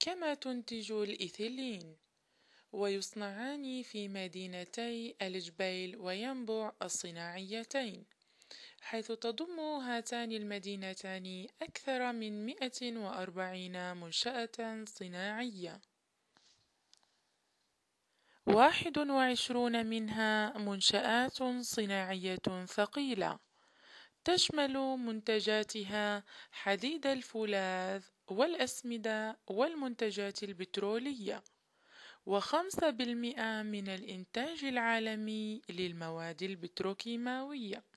كما تنتج الإيثيلين، ويصنعان في مدينتي الجبيل وينبع الصناعيتين، حيث تضم هاتان المدينتان أكثر من 140 منشأة صناعية، 21 منها منشآت صناعية ثقيلة تشمل منتجاتها حديد الفولاذ والأسمدة والمنتجات البترولية، و5% من الإنتاج العالمي للمواد البتروكيماوية.